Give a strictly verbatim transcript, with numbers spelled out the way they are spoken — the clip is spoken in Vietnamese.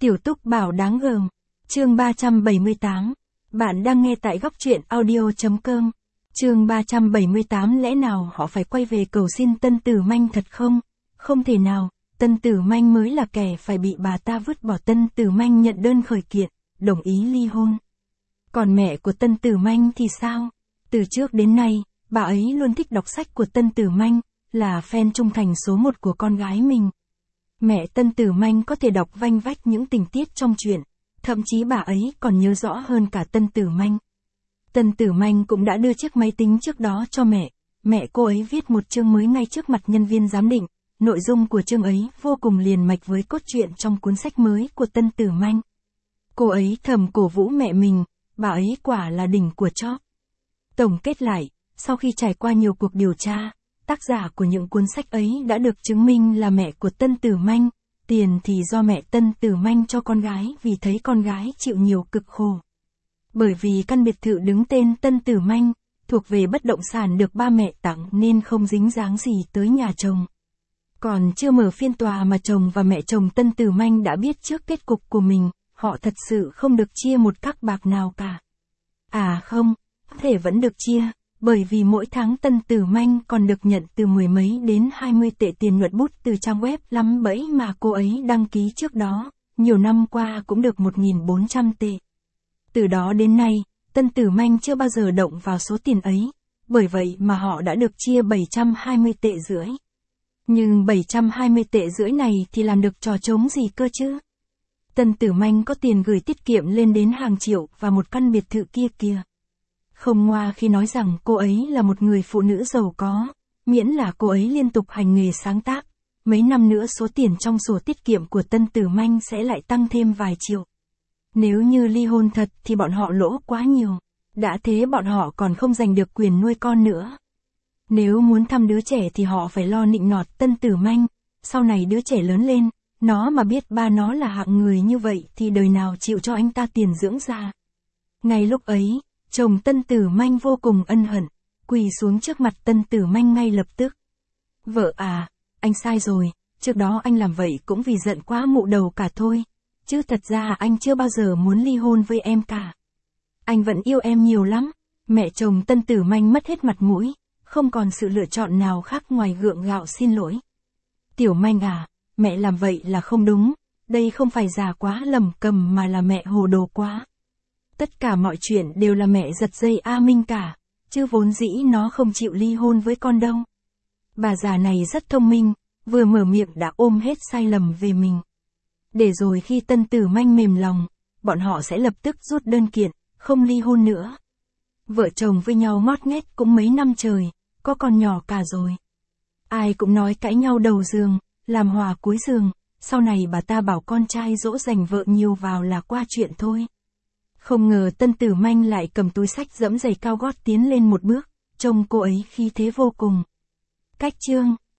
Tiểu Túc Bảo đáng gờm. Chương ba trăm bảy mươi tám. Bạn đang nghe tại góc truyện audio.com. Chương ba trăm bảy mươi tám. Lẽ nào họ phải quay về cầu xin Tân Tử Manh thật không? Không thể nào, Tân Tử Manh mới là kẻ phải bị bà ta vứt bỏ. Tân Tử Manh nhận đơn khởi kiện, đồng ý ly hôn. Còn mẹ của Tân Tử Manh thì sao? Từ trước đến nay, bà ấy luôn thích đọc sách của Tân Tử Manh, là fan trung thành số một của con gái mình. Mẹ Tân Tử Manh có thể đọc vanh vách những tình tiết trong truyện, thậm chí bà ấy còn nhớ rõ hơn cả Tân Tử Manh. Tân Tử Manh cũng đã đưa chiếc máy tính trước đó cho mẹ, mẹ cô ấy viết một chương mới ngay trước mặt nhân viên giám định, nội dung của chương ấy vô cùng liền mạch với cốt truyện trong cuốn sách mới của Tân Tử Manh. Cô ấy thầm cổ vũ mẹ mình, bà ấy quả là đỉnh của chóp. Tổng kết lại, sau khi trải qua nhiều cuộc điều tra, tác giả của những cuốn sách ấy đã được chứng minh là mẹ của Tân Tử Manh, tiền thì do mẹ Tân Tử Manh cho con gái vì thấy con gái chịu nhiều cực khổ. Bởi vì căn biệt thự đứng tên Tân Tử Manh, thuộc về bất động sản được ba mẹ tặng nên không dính dáng gì tới nhà chồng. Còn chưa mở phiên tòa mà chồng và mẹ chồng Tân Tử Manh đã biết trước kết cục của mình, họ thật sự không được chia một các bạc nào cả. À không, có thể vẫn được chia. Bởi vì mỗi tháng Tân Tử Manh còn được nhận từ mười mấy đến hai mươi tệ tiền nhuận bút từ trang web lắm bẫy mà cô ấy đăng ký trước đó, nhiều năm qua cũng được một nghìn bốn trăm tệ. Từ đó đến nay, Tân Tử Manh chưa bao giờ động vào số tiền ấy, bởi vậy mà họ đã được chia bảy trăm hai mươi tệ rưỡi. Nhưng bảy trăm hai mươi tệ rưỡi này thì làm được trò trống gì cơ chứ? Tân Tử Manh có tiền gửi tiết kiệm lên đến hàng triệu và một căn biệt thự kia kìa. Không ngoa khi nói rằng cô ấy là một người phụ nữ giàu có, miễn là cô ấy liên tục hành nghề sáng tác, mấy năm nữa số tiền trong sổ tiết kiệm của Tân Tử Manh sẽ lại tăng thêm vài triệu. Nếu như ly hôn thật thì bọn họ lỗ quá nhiều, đã thế bọn họ còn không giành được quyền nuôi con nữa. Nếu muốn thăm đứa trẻ thì họ phải lo nịnh nọt Tân Tử Manh, sau này đứa trẻ lớn lên, nó mà biết ba nó là hạng người như vậy thì đời nào chịu cho anh ta tiền dưỡng già. Ngay lúc ấy, chồng Tân Tử Manh vô cùng ân hận, quỳ xuống trước mặt Tân Tử Manh ngay lập tức. Vợ à, anh sai rồi, trước đó anh làm vậy cũng vì giận quá mụ đầu cả thôi, chứ thật ra anh chưa bao giờ muốn ly hôn với em cả. Anh vẫn yêu em nhiều lắm. Mẹ chồng Tân Tử Manh mất hết mặt mũi, không còn sự lựa chọn nào khác ngoài gượng gạo xin lỗi. Tiểu Manh à, mẹ làm vậy là không đúng, đây không phải già quá lầm cầm mà là mẹ hồ đồ quá. Tất cả mọi chuyện đều là mẹ giật dây A Minh cả, chứ vốn dĩ nó không chịu ly hôn với con đâu. Bà già này rất thông minh, vừa mở miệng đã ôm hết sai lầm về mình. Để rồi khi Tân Tử Manh mềm lòng, bọn họ sẽ lập tức rút đơn kiện, không ly hôn nữa. Vợ chồng với nhau ngót nghét cũng mấy năm trời, có con nhỏ cả rồi. Ai cũng nói cãi nhau đầu giường, làm hòa cuối giường, sau này bà ta bảo con trai dỗ dành vợ nhiều vào là qua chuyện thôi. Không ngờ Tân Tử Manh lại cầm túi xách giẫm giày cao gót tiến lên một bước, trông cô ấy khí thế vô cùng. Cách chương,